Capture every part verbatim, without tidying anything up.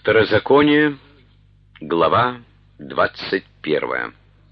Второзаконие, глава двадцать первая.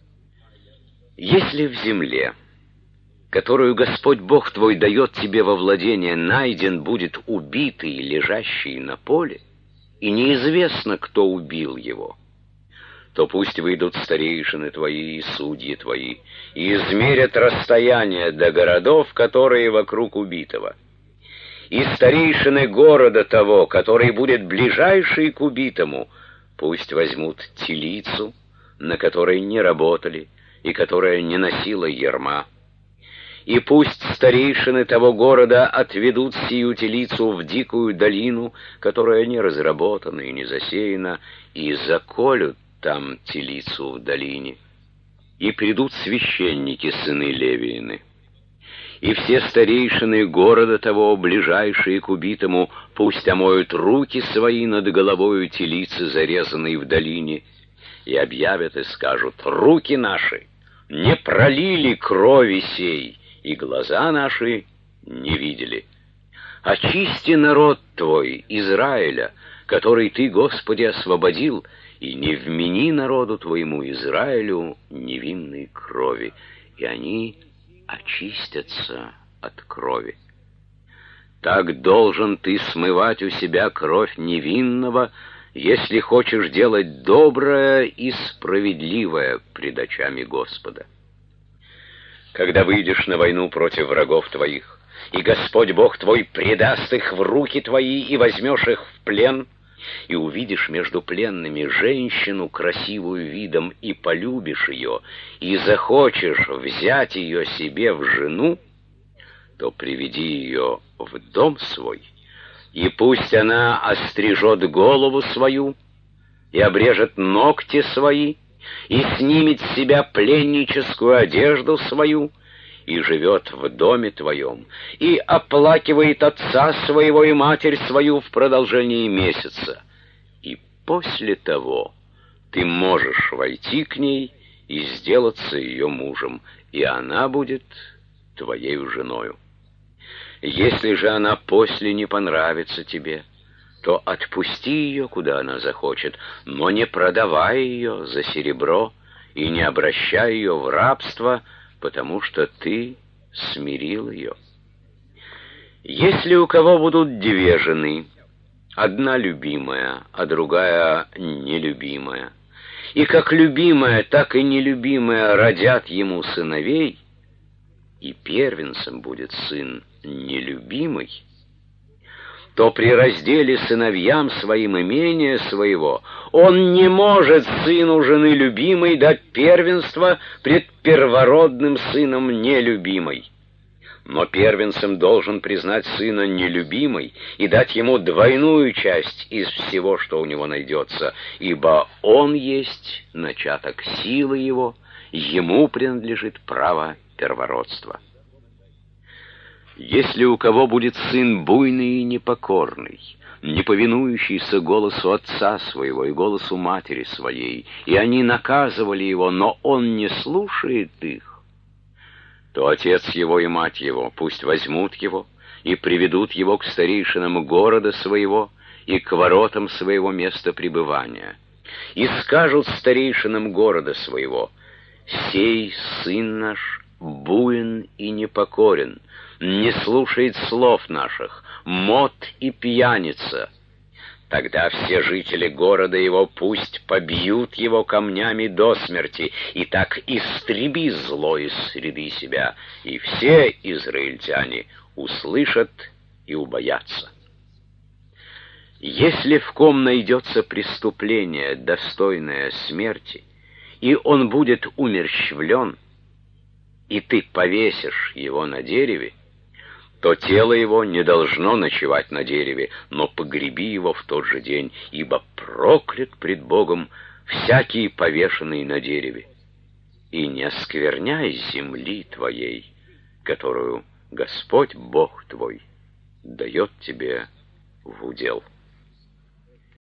Если в земле, которую Господь Бог твой дает тебе во владение, найден будет убитый, лежащий на поле, и неизвестно, кто убил его, то пусть выйдут старейшины твои и судьи твои, и измерят расстояние до городов, которые вокруг убитого. И старейшины города того, который будет ближайший к убитому, пусть возьмут телицу, на которой не работали, и которая не носила ярма. И пусть старейшины того города отведут сию телицу в дикую долину, которая не разработана и не засеяна, и заколют там телицу в долине. И придут священники, сыны Левиины. И все старейшины города того, ближайшие к убитому, пусть омоют руки свои над головою телицы, зарезанной в долине, и объявят и скажут: руки наши не пролили крови сей, и глаза наши не видели. Очисти народ твой, Израиля, который ты, Господи, освободил, и не вмени народу твоему Израилю невинной крови, и они очистятся от крови. Так должен ты смывать у себя кровь невинного, если хочешь делать доброе и справедливое пред очами Господа. Когда выйдешь на войну против врагов твоих, и Господь Бог твой предаст их в руки твои, и возьмешь их в плен, и увидишь между пленными женщину, красивую видом, и полюбишь ее, и захочешь взять ее себе в жену, то приведи ее в дом свой, и пусть она острижет голову свою, и обрежет ногти свои, и снимет с себя пленническую одежду свою, и живет в доме твоем, и оплакивает отца своего и матерь свою в продолжении месяца. И после того ты можешь войти к ней и сделаться ее мужем, и она будет твоею женою. Если же она после не понравится тебе, то отпусти ее, куда она захочет, но не продавай ее за серебро и не обращай ее в рабство, потому что ты смирил ее. Если у кого будут две жены, одна любимая, а другая нелюбимая, и как любимая, так и нелюбимая родят ему сыновей, и первенцем будет сын нелюбимый, то при разделе сыновьям своим имения своего он не может сыну жены любимой дать первенство пред первородным сыном нелюбимой. Но первенцем должен признать сына нелюбимой и дать ему двойную часть из всего, что у него найдется, ибо он есть начаток силы его, ему принадлежит право первородства. Если у кого будет сын буйный и непокорный, не повинующийся голосу отца своего и голосу матери своей, и они наказывали его, но он не слушает их, то отец его и мать его пусть возьмут его и приведут его к старейшинам города своего и к воротам своего места пребывания, и скажут старейшинам города своего: «Сей сын наш буин и непокорен, не слушает слов наших, мот и пьяница». Тогда все жители города его пусть побьют его камнями до смерти, и так истреби зло из среды себя, и все израильтяне услышат и убоятся. Если в ком найдется преступление, достойное смерти, и он будет умерщвлен, и ты повесишь его на дереве, то тело его не должно ночевать на дереве, но погреби его в тот же день, ибо проклят пред Богом всякий повешенный на дереве. И не оскверняй земли твоей, которую Господь Бог твой дает тебе в удел.